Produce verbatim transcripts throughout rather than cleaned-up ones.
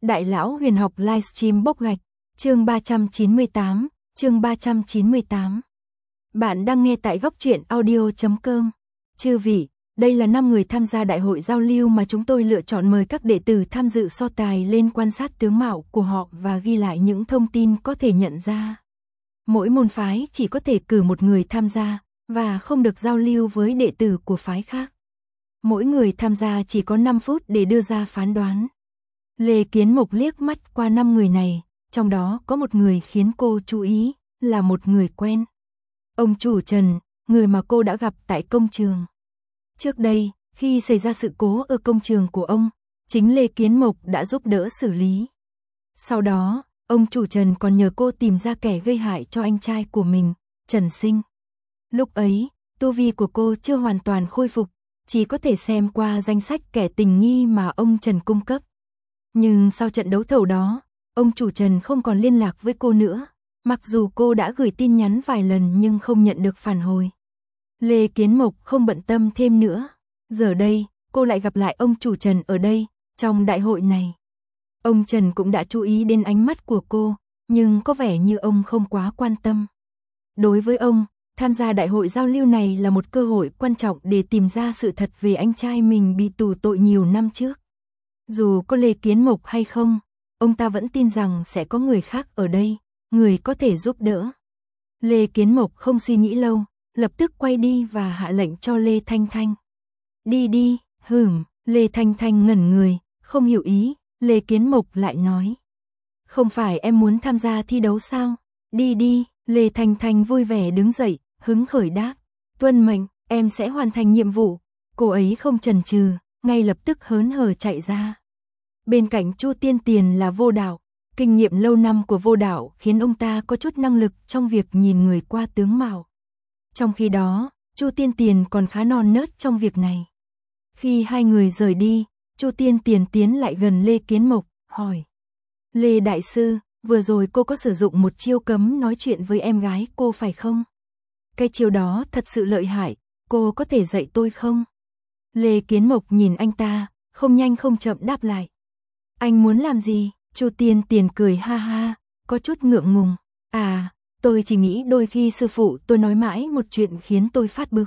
Đại lão huyền học livestream bốc gạch, chương ba trăm chín mươi tám, chương ba trăm chín mươi tám. Bạn đang nghe tại góc truyện audio chấm com. Chư vị, đây là năm người tham gia đại hội giao lưu mà chúng tôi lựa chọn mời các đệ tử tham dự so tài lên quan sát tướng mạo của họ và ghi lại những thông tin có thể nhận ra. Mỗi môn phái chỉ có thể cử một người tham gia, và không được giao lưu với đệ tử của phái khác. Mỗi người tham gia chỉ có năm phút để đưa ra phán đoán. Lê Kiến Mộc liếc mắt qua năm người này, trong đó có một người khiến cô chú ý, là một người quen. Ông chủ Trần, người mà cô đã gặp tại công trường. Trước đây, khi xảy ra sự cố ở công trường của ông, chính Lê Kiến Mộc đã giúp đỡ xử lý. Sau đó, ông chủ Trần còn nhờ cô tìm ra kẻ gây hại cho anh trai của mình, Trần Sinh. Lúc ấy, tu vi của cô chưa hoàn toàn khôi phục, chỉ có thể xem qua danh sách kẻ tình nghi mà ông Trần cung cấp. Nhưng sau trận đấu thầu đó, ông chủ Trần không còn liên lạc với cô nữa, mặc dù cô đã gửi tin nhắn vài lần nhưng không nhận được phản hồi. Lê Kiến Mộc không bận tâm thêm nữa, giờ đây, cô lại gặp lại ông chủ Trần ở đây, trong đại hội này. Ông Trần cũng đã chú ý đến ánh mắt của cô, nhưng có vẻ như ông không quá quan tâm. Đối với ông, tham gia đại hội giao lưu này là một cơ hội quan trọng để tìm ra sự thật về anh trai mình bị tù tội nhiều năm trước. Dù có Lê Kiến Mộc hay không, ông ta vẫn tin rằng sẽ có người khác ở đây, người có thể giúp đỡ. Lê Kiến Mộc không suy nghĩ lâu, lập tức quay đi và hạ lệnh cho Lê Thanh Thanh. Đi đi, hửm, Lê Thanh Thanh ngẩn người, không hiểu ý, Lê Kiến Mộc lại nói. Không phải em muốn tham gia thi đấu sao? Đi đi, Lê Thanh Thanh vui vẻ đứng dậy, hứng khởi đáp. Tuân mệnh, em sẽ hoàn thành nhiệm vụ. Cô ấy không chần chừ, ngay lập tức hớn hở chạy ra. Bên cạnh Chu Tiên Tiền là Vô Đạo, kinh nghiệm lâu năm của Vô Đạo khiến ông ta có chút năng lực trong việc nhìn người qua tướng mạo. Trong khi đó, Chu Tiên Tiền còn khá non nớt trong việc này. Khi hai người rời đi, Chu Tiên Tiền tiến lại gần Lê Kiến Mộc, hỏi. Lê Đại Sư, vừa rồi cô có sử dụng một chiêu cấm nói chuyện với em gái cô phải không? Cái chiêu đó thật sự lợi hại, cô có thể dạy tôi không? Lê Kiến Mộc nhìn anh ta, không nhanh không chậm đáp lại. Anh muốn làm gì? Chu Tiên Tiền cười ha ha, có chút ngượng ngùng. À, tôi chỉ nghĩ đôi khi sư phụ tôi nói mãi một chuyện khiến tôi phát bực.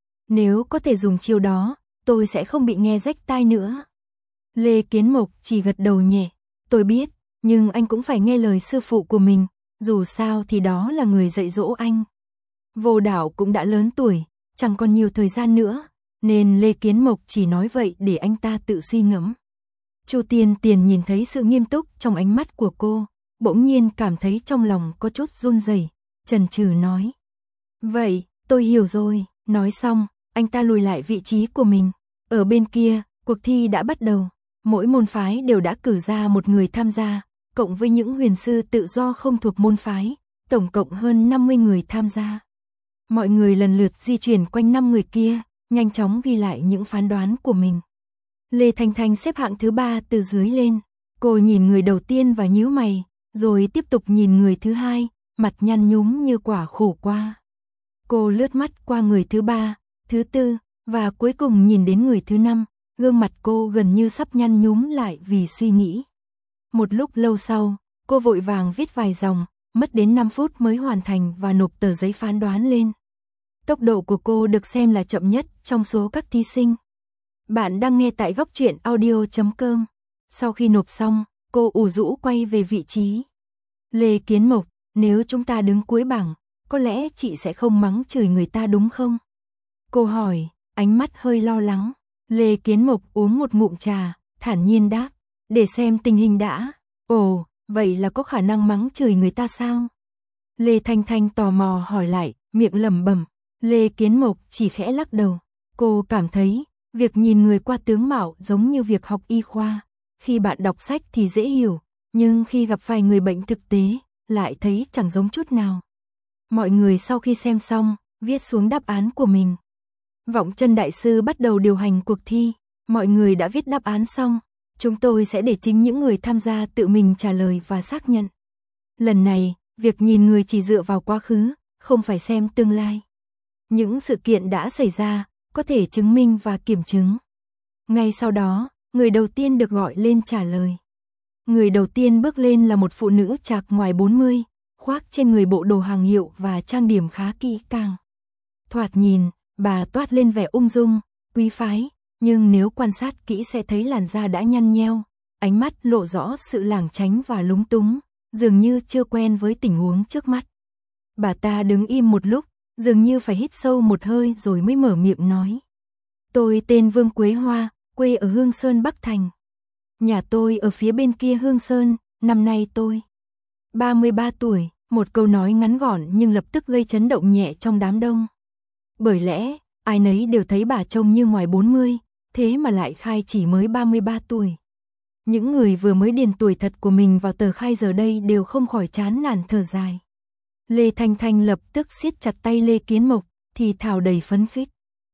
Nếu có thể dùng chiêu đó, tôi sẽ không bị nghe rách tai nữa. Lê Kiến Mộc chỉ gật đầu nhẹ. Tôi biết, nhưng anh cũng phải nghe lời sư phụ của mình, dù sao thì đó là người dạy dỗ anh. Vô Đạo cũng đã lớn tuổi, chẳng còn nhiều thời gian nữa, nên Lê Kiến Mộc chỉ nói vậy để anh ta tự suy ngẫm. Chu Tiên Tiền nhìn thấy sự nghiêm túc trong ánh mắt của cô, bỗng nhiên cảm thấy trong lòng có chút run rẩy, chần chừ nói. Vậy, tôi hiểu rồi. Nói xong, anh ta lùi lại vị trí của mình. Ở bên kia, cuộc thi đã bắt đầu. Mỗi môn phái đều đã cử ra một người tham gia, cộng với những huyền sư tự do không thuộc môn phái, tổng cộng hơn năm mươi người tham gia. Mọi người lần lượt di chuyển quanh năm người kia, nhanh chóng ghi lại những phán đoán của mình. Lê Thanh Thanh xếp hạng thứ ba từ dưới lên. Cô nhìn người đầu tiên và nhíu mày, rồi tiếp tục nhìn người thứ hai, mặt nhăn nhúm như quả khổ qua. Cô lướt mắt qua người thứ ba, thứ tư, và cuối cùng nhìn đến người thứ năm, gương mặt cô gần như sắp nhăn nhúm lại vì suy nghĩ. Một lúc lâu sau, cô vội vàng viết vài dòng, mất đến năm phút mới hoàn thành và nộp tờ giấy phán đoán lên. Tốc độ của cô được xem là chậm nhất trong số các thí sinh. Bạn đang nghe tại góc truyện audio chấm com. Sau khi nộp xong, cô ủ rũ quay về vị trí. Lê Kiến Mộc, nếu chúng ta đứng cuối bảng, có lẽ chị sẽ không mắng chửi người ta đúng không? Cô hỏi, ánh mắt hơi lo lắng. Lê Kiến Mộc uống một ngụm trà, thản nhiên đáp, để xem tình hình đã. Ồ, vậy là có khả năng mắng chửi người ta sao? Lê Thanh Thanh tò mò hỏi lại, miệng lẩm bẩm. Lê Kiến Mộc chỉ khẽ lắc đầu. Cô cảm thấy, việc nhìn người qua tướng mạo giống như việc học y khoa. Khi bạn đọc sách thì dễ hiểu, nhưng khi gặp phải người bệnh thực tế, lại thấy chẳng giống chút nào. Mọi người sau khi xem xong, viết xuống đáp án của mình. Vọng Chân Đại Sư bắt đầu điều hành cuộc thi. Mọi người đã viết đáp án xong, chúng tôi sẽ để chính những người tham gia tự mình trả lời và xác nhận. Lần này, việc nhìn người chỉ dựa vào quá khứ, không phải xem tương lai. Những sự kiện đã xảy ra, có thể chứng minh và kiểm chứng. Ngay sau đó, người đầu tiên được gọi lên trả lời. Người đầu tiên bước lên là một phụ nữ chạc ngoài bốn mươi, khoác trên người bộ đồ hàng hiệu và trang điểm khá kỹ càng. Thoạt nhìn, bà toát lên vẻ ung dung, quý phái, nhưng nếu quan sát kỹ sẽ thấy làn da đã nhăn nheo, ánh mắt lộ rõ sự lảng tránh và lúng túng, dường như chưa quen với tình huống trước mắt. Bà ta đứng im một lúc, dường như phải hít sâu một hơi rồi mới mở miệng nói. Tôi tên Vương Quế Hoa, quê ở Hương Sơn Bắc Thành. Nhà tôi ở phía bên kia Hương Sơn, năm nay tôi ba mươi ba tuổi, một câu nói ngắn gọn nhưng lập tức gây chấn động nhẹ trong đám đông. Bởi lẽ, ai nấy đều thấy bà trông như ngoài bốn mươi, thế mà lại khai chỉ mới ba mươi ba tuổi. Những người vừa mới điền tuổi thật của mình vào tờ khai giờ đây đều không khỏi chán nản thở dài. Lê Thanh Thanh lập tức siết chặt tay Lê Kiến Mộc, thì thào đầy phấn khích.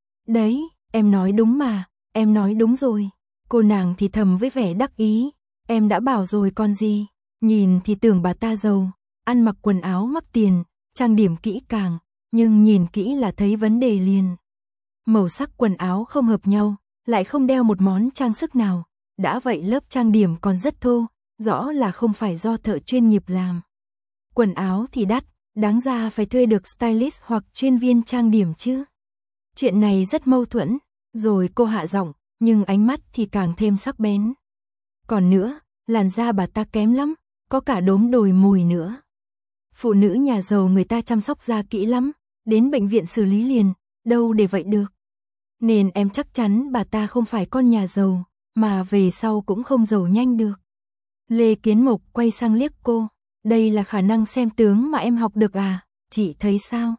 Đấy, em nói đúng mà, em nói đúng rồi. Cô nàng thì thầm với vẻ đắc ý, em đã bảo rồi còn gì. Nhìn thì tưởng bà ta giàu, ăn mặc quần áo mắc tiền, trang điểm kỹ càng, nhưng nhìn kỹ là thấy vấn đề liền. Màu sắc quần áo không hợp nhau, lại không đeo một món trang sức nào, đã vậy lớp trang điểm còn rất thô, rõ là không phải do thợ chuyên nghiệp làm. Quần áo thì đắt, đáng ra phải thuê được stylist hoặc chuyên viên trang điểm chứ. Chuyện này rất mâu thuẫn, rồi cô hạ giọng, nhưng ánh mắt thì càng thêm sắc bén. Còn nữa, làn da bà ta kém lắm, có cả đốm đồi mùi nữa. Phụ nữ nhà giàu người ta chăm sóc da kỹ lắm, đến bệnh viện xử lý liền, đâu để vậy được. Nên em chắc chắn bà ta không phải con nhà giàu, mà về sau cũng không giàu nhanh được. Lê Kiến Mộc quay sang liếc cô, đây là khả năng xem tướng mà em học được à, chị thấy sao?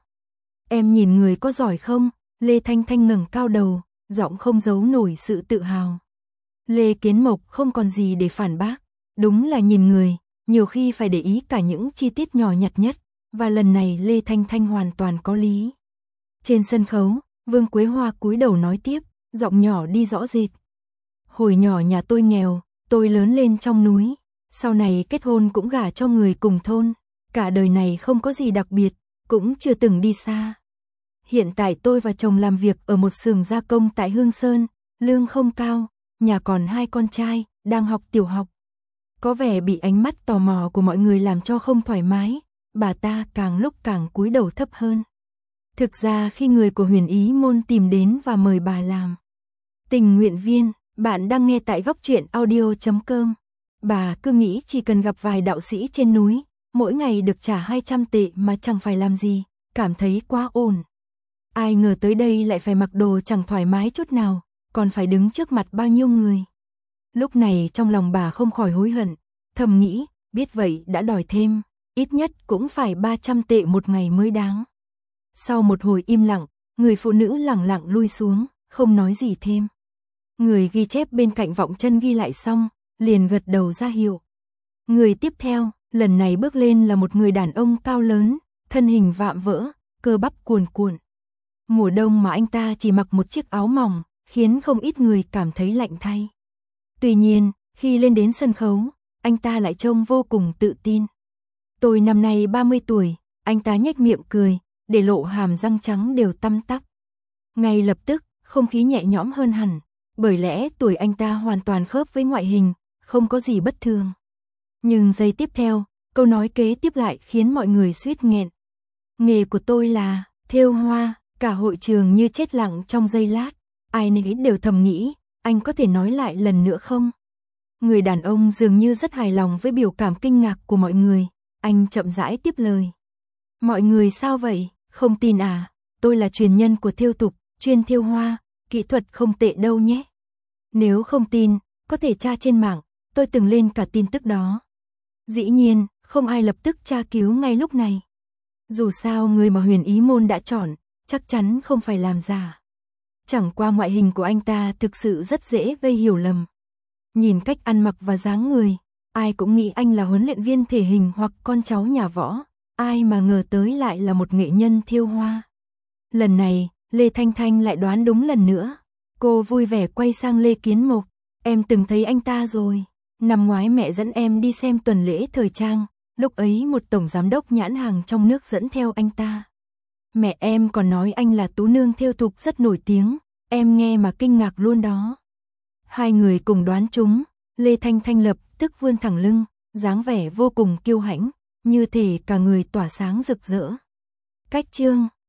Em nhìn người có giỏi không? Lê Thanh Thanh ngẩng cao đầu, giọng không giấu nổi sự tự hào. Lê Kiến Mộc không còn gì để phản bác, đúng là nhìn người, nhiều khi phải để ý cả những chi tiết nhỏ nhặt nhất, và lần này Lê Thanh Thanh hoàn toàn có lý. Trên sân khấu, Vương Quế Hoa cúi đầu nói tiếp, giọng nhỏ đi rõ rệt. Hồi nhỏ nhà tôi nghèo, tôi lớn lên trong núi, sau này kết hôn cũng gả cho người cùng thôn, cả đời này không có gì đặc biệt, cũng chưa từng đi xa. Hiện tại tôi và chồng làm việc ở một xưởng gia công tại Hương Sơn, lương không cao, nhà còn hai con trai, đang học tiểu học. Có vẻ bị ánh mắt tò mò của mọi người làm cho không thoải mái, bà ta càng lúc càng cúi đầu thấp hơn. Thực ra khi người của Huyền Ý Môn tìm đến và mời bà làm tình nguyện viên, bạn đang nghe tại góc truyện audio chấm com. Bà cứ nghĩ chỉ cần gặp vài đạo sĩ trên núi, mỗi ngày được trả hai trăm tệ mà chẳng phải làm gì, cảm thấy quá ổn. Ai ngờ tới đây lại phải mặc đồ chẳng thoải mái chút nào, còn phải đứng trước mặt bao nhiêu người. Lúc này trong lòng bà không khỏi hối hận, thầm nghĩ, biết vậy đã đòi thêm, ít nhất cũng phải ba trăm tệ một ngày mới đáng. Sau một hồi im lặng, người phụ nữ lẳng lặng lui xuống, không nói gì thêm. Người ghi chép bên cạnh vọng chân ghi lại xong, liền gật đầu ra hiệu. Người tiếp theo, lần này bước lên là một người đàn ông cao lớn, thân hình vạm vỡ, cơ bắp cuồn cuộn. Mùa đông mà anh ta chỉ mặc một chiếc áo mỏng, khiến không ít người cảm thấy lạnh thay. Tuy nhiên, khi lên đến sân khấu, anh ta lại trông vô cùng tự tin. Tôi năm nay ba mươi tuổi, anh ta nhếch miệng cười, để lộ hàm răng trắng đều tăm tắp. Ngay lập tức, không khí nhẹ nhõm hơn hẳn, bởi lẽ tuổi anh ta hoàn toàn khớp với ngoại hình, không có gì bất thường. Nhưng giây tiếp theo, câu nói kế tiếp lại khiến mọi người suýt nghẹn. Nghề của tôi là thêu hoa, cả hội trường như chết lặng trong giây lát, ai nấy đều thầm nghĩ, anh có thể nói lại lần nữa không? Người đàn ông dường như rất hài lòng với biểu cảm kinh ngạc của mọi người, anh chậm rãi tiếp lời. Mọi người sao vậy, không tin à, tôi là truyền nhân của thêu tục, chuyên thêu hoa, kỹ thuật không tệ đâu nhé. Nếu không tin, có thể tra trên mạng, tôi từng lên cả tin tức đó. Dĩ nhiên, không ai lập tức tra cứu ngay lúc này. Dù sao người mà Huyền Ý Môn đã chọn, chắc chắn không phải làm giả. Chẳng qua ngoại hình của anh ta thực sự rất dễ gây hiểu lầm. Nhìn cách ăn mặc và dáng người, ai cũng nghĩ anh là huấn luyện viên thể hình hoặc con cháu nhà võ, ai mà ngờ tới lại là một nghệ nhân thêu hoa. Lần này, Lê Thanh Thanh lại đoán đúng lần nữa. Cô vui vẻ quay sang Lê Kiến Mộc, em từng thấy anh ta rồi. Năm ngoái mẹ dẫn em đi xem tuần lễ thời trang, lúc ấy một tổng giám đốc nhãn hàng trong nước dẫn theo anh ta. Mẹ em còn nói anh là tú nương thêu thục rất nổi tiếng, em nghe mà kinh ngạc luôn đó. Hai người cùng đoán trúng, Lê Thanh Thanh lập tức vươn thẳng lưng, dáng vẻ vô cùng kiêu hãnh, như thể cả người tỏa sáng rực rỡ. Cách chương